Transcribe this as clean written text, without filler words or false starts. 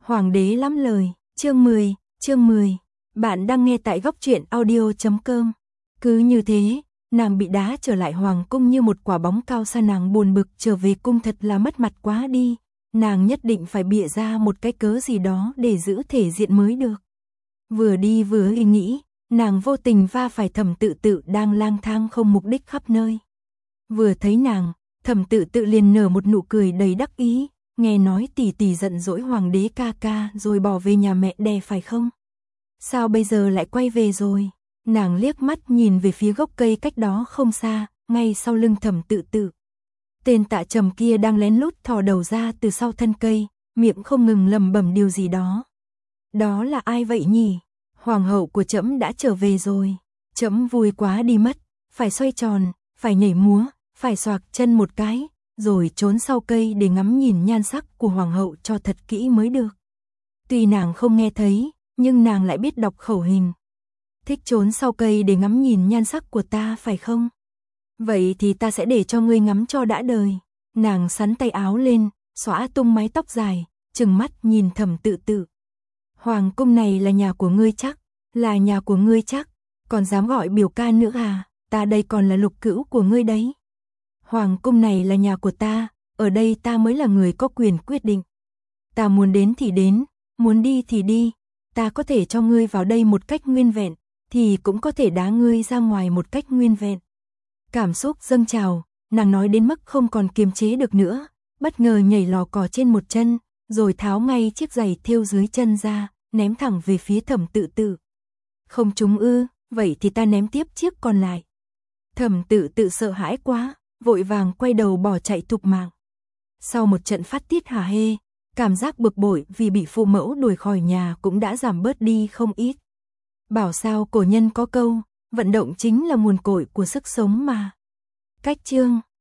Hoàng đế lắm lời, chương 10. Bạn đang nghe tại góc truyện audio.com. Cứ như thế, nàng bị đá trở lại hoàng cung như một quả bóng cao xa, nàng buồn bực trở về cung thật là mất mặt quá đi, nàng nhất định phải bịa ra một cái cớ gì đó để giữ thể diện mới được. Vừa đi vừa nghĩ, nàng vô tình va phải Thẩm Tự Tự đang lang thang không mục đích khắp nơi. Vừa thấy nàng, Thẩm Tự Tự liền nở một nụ cười đầy đắc ý, nghe nói tỷ tỷ giận dỗi hoàng đế ca ca rồi bỏ về nhà mẹ đẻ phải không? Sao bây giờ lại quay về rồi? Nàng liếc mắt nhìn về phía gốc cây cách đó không xa, ngay sau lưng Thẩm Tự Tự. Tên Tạ Trầm kia đang lén lút thò đầu ra từ sau thân cây, miệng không ngừng lẩm bẩm điều gì đó. Đó là ai vậy nhỉ? Hoàng hậu của trẫm đã trở về rồi. Trẫm vui quá đi mất, phải xoay tròn, phải nhảy múa, phải xoạc chân một cái, rồi trốn sau cây để ngắm nhìn nhan sắc của hoàng hậu cho thật kỹ mới được. Tuy nàng không nghe thấy, nhưng nàng lại biết đọc khẩu hình. Thích trốn sau cây để ngắm nhìn nhan sắc của ta phải không? Vậy thì ta sẽ để cho ngươi ngắm cho đã đời. Nàng xắn tay áo lên, xõa tung mái tóc dài, trừng mắt nhìn Thẩm Tự Tự. Hoàng cung này là nhà của ngươi chắc? Là nhà của ngươi chắc? Còn dám gọi biểu ca nữa à? Ta đây còn là lục cữu của ngươi đấy. Hoàng cung này là nhà của ta, ở đây ta mới là người có quyền quyết định. Ta muốn đến thì đến, muốn đi thì đi, ta có thể cho ngươi vào đây một cách nguyên vẹn, thì cũng có thể đá ngươi ra ngoài một cách nguyên vẹn. Cảm xúc dâng trào, nàng nói đến mức không còn kiềm chế được nữa, bất ngờ nhảy lò cò trên một chân, rồi tháo ngay chiếc giày thêu dưới chân ra, ném thẳng về phía Thẩm Tự Tự. Không trúng ư? Vậy thì ta ném tiếp chiếc còn lại. Thẩm Tự Tự sợ hãi quá, vội vàng quay đầu bỏ chạy thục mạng. Sau một trận phát tiết hả hê, cảm giác bực bội vì bị phụ mẫu đuổi khỏi nhà cũng đã giảm bớt đi không ít. Bảo sao cổ nhân có câu, vận động chính là nguồn cội của sức sống mà. Cách chương